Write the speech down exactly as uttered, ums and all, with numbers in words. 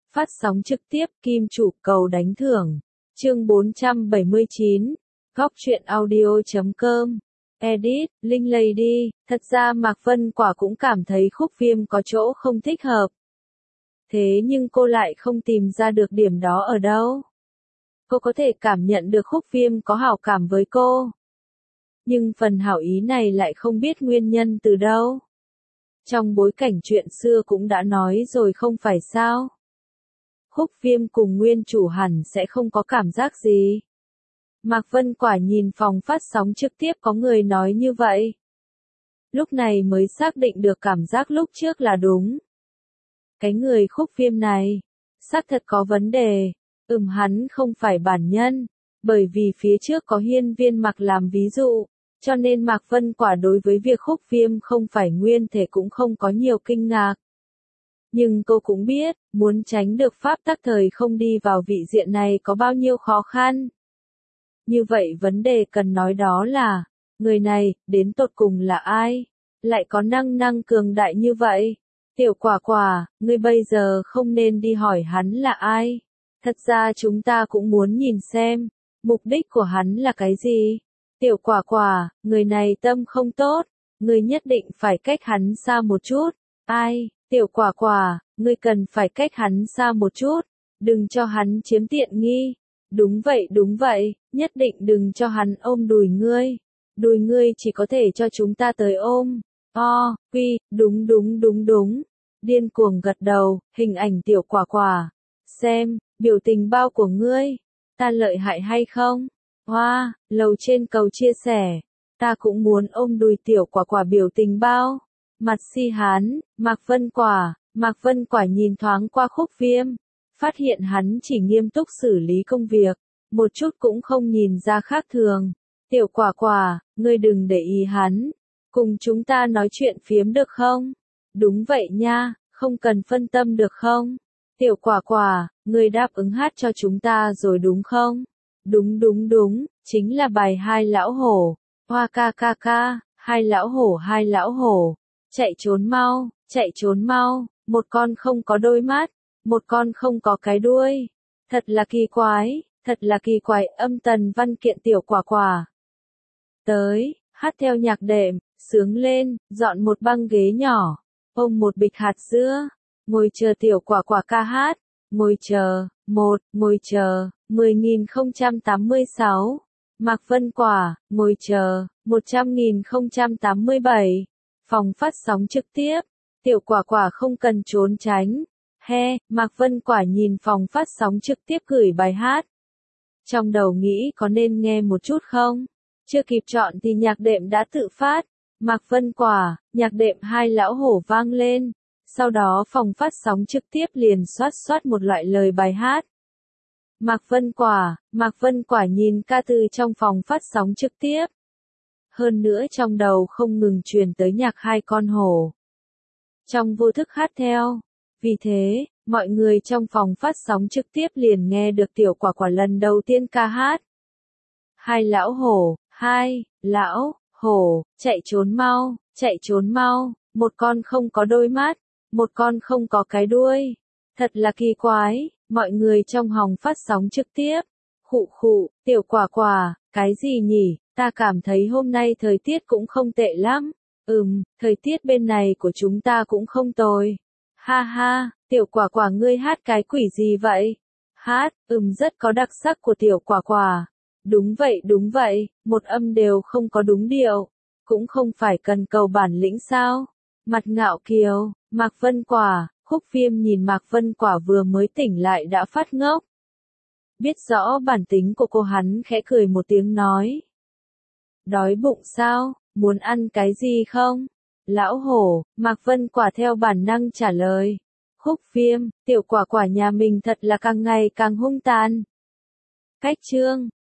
Phát sóng trực tiếp Kim Chủ cầu đánh thưởng. Chương bốn trăm bảy mươi chín. Góc truyện audio chấm com. Edit, Linh Lady. Thật ra Mạc Vân Quả cũng cảm thấy Khúc Viêm có chỗ không thích hợp. Thế nhưng cô lại không tìm ra được điểm đó ở đâu. Cô có thể cảm nhận được Khúc Viêm có hảo cảm với cô. Nhưng phần hảo ý này lại không biết nguyên nhân từ đâu. Trong bối cảnh chuyện xưa cũng đã nói rồi không phải sao. Khúc Viêm cùng nguyên chủ hẳn sẽ không có cảm giác gì. Mạc Vân Quả nhìn phòng phát sóng trực tiếp có người nói như vậy. Lúc này mới xác định được cảm giác lúc trước là đúng. Cái người Khúc Viêm này, xác thật có vấn đề. Ừm hắn không phải bản nhân, bởi vì phía trước có Hiên Viên Mặc làm ví dụ, cho nên Mạc Vân Quả đối với việc Khúc Viêm không phải nguyên thể cũng không có nhiều kinh ngạc. Nhưng cô cũng biết, muốn tránh được pháp tắc thời không đi vào vị diện này có bao nhiêu khó khăn. Như vậy vấn đề cần nói đó là, người này, đến tột cùng là ai? Lại có năng năng cường đại như vậy? Tiểu Quả Quả, ngươi bây giờ không nên đi hỏi hắn là ai. Thật ra chúng ta cũng muốn nhìn xem, mục đích của hắn là cái gì? Tiểu Quả Quả, người này tâm không tốt, ngươi nhất định phải cách hắn xa một chút. Ai? Tiểu Quả Quả, ngươi cần phải cách hắn xa một chút, đừng cho hắn chiếm tiện nghi. Đúng vậy đúng vậy, nhất định đừng cho hắn ôm đùi ngươi. Đùi ngươi chỉ có thể cho chúng ta tới ôm. O, quy, đúng đúng đúng đúng. Điên cuồng gật đầu, hình ảnh Tiểu Quả Quả. Xem, biểu tình bao của ngươi. Ta lợi hại hay không? Hoa, wow, lầu trên cầu chia sẻ. Ta cũng muốn ôm đùi Tiểu Quả Quả biểu tình bao. Mặt si hán, Mạc Vân Quả, Mạc Vân Quả nhìn thoáng qua Khúc Viêm, phát hiện hắn chỉ nghiêm túc xử lý công việc, một chút cũng không nhìn ra khác thường. Tiểu Quả Quả, ngươi đừng để ý hắn, cùng chúng ta nói chuyện phiếm được không? Đúng vậy nha, không cần phân tâm được không? Tiểu Quả Quả, ngươi đáp ứng hát cho chúng ta rồi đúng không? Đúng đúng đúng, chính là bài Hai Lão Hổ, hoa ca ca ca, hai lão hổ hai lão hổ. Chạy trốn mau, chạy trốn mau, một con không có đôi mắt, một con không có cái đuôi. Thật là kỳ quái, thật là kỳ quái, âm tần văn kiện Tiểu Quả Quả. Tới, hát theo nhạc đệm, sướng lên, dọn một băng ghế nhỏ, ôm một bịch hạt dưa, ngồi chờ Tiểu Quả Quả ca hát, ngồi chờ, một, ngồi chờ, mười nghìn không trăm tám mươi sáu. Mạc Vân Quả, ngồi chờ, một trăm nghìn không trăm tám mươi bảy. Phòng phát sóng trực tiếp, Tiểu Quả Quả không cần trốn tránh. He, Mạc Vân Quả nhìn phòng phát sóng trực tiếp gửi bài hát. Trong đầu nghĩ có nên nghe một chút không? Chưa kịp chọn thì nhạc đệm đã tự phát. Mạc Vân Quả, nhạc đệm Hai Lão Hổ vang lên. Sau đó phòng phát sóng trực tiếp liền xoát xoát một loại lời bài hát. Mạc Vân Quả, Mạc Vân Quả nhìn ca từ trong phòng phát sóng trực tiếp. Hơn nữa trong đầu không ngừng truyền tới nhạc Hai Con Hổ. Trong vô thức hát theo. Vì thế, mọi người trong phòng phát sóng trực tiếp liền nghe được Tiểu Quả Quả lần đầu tiên ca hát. Hai lão hổ, hai, lão, hổ, chạy trốn mau, chạy trốn mau, một con không có đôi mắt, một con không có cái đuôi. Thật là kỳ quái, mọi người trong phòng phát sóng trực tiếp. Khụ khụ, Tiểu Quả Quả, cái gì nhỉ? Ta cảm thấy hôm nay thời tiết cũng không tệ lắm. Ừm, thời tiết bên này của chúng ta cũng không tồi. Ha ha, Tiểu Quả Quả ngươi hát cái quỷ gì vậy? Hát, ừm rất có đặc sắc của Tiểu Quả Quả. Đúng vậy đúng vậy, một âm đều không có đúng điệu. Cũng không phải cần cầu bản lĩnh sao? Mặt ngạo kiều, Mạc Vân Quả, Khúc Viêm nhìn Mạc Vân Quả vừa mới tỉnh lại đã phát ngốc. Biết rõ bản tính của cô hắn khẽ cười một tiếng nói. Đói bụng sao, muốn ăn cái gì không? Lão hổ, Mạc Vân Quả theo bản năng trả lời. Khúc Viêm, Tiểu Quả Quả nhà mình thật là càng ngày càng hung tàn. Cách chương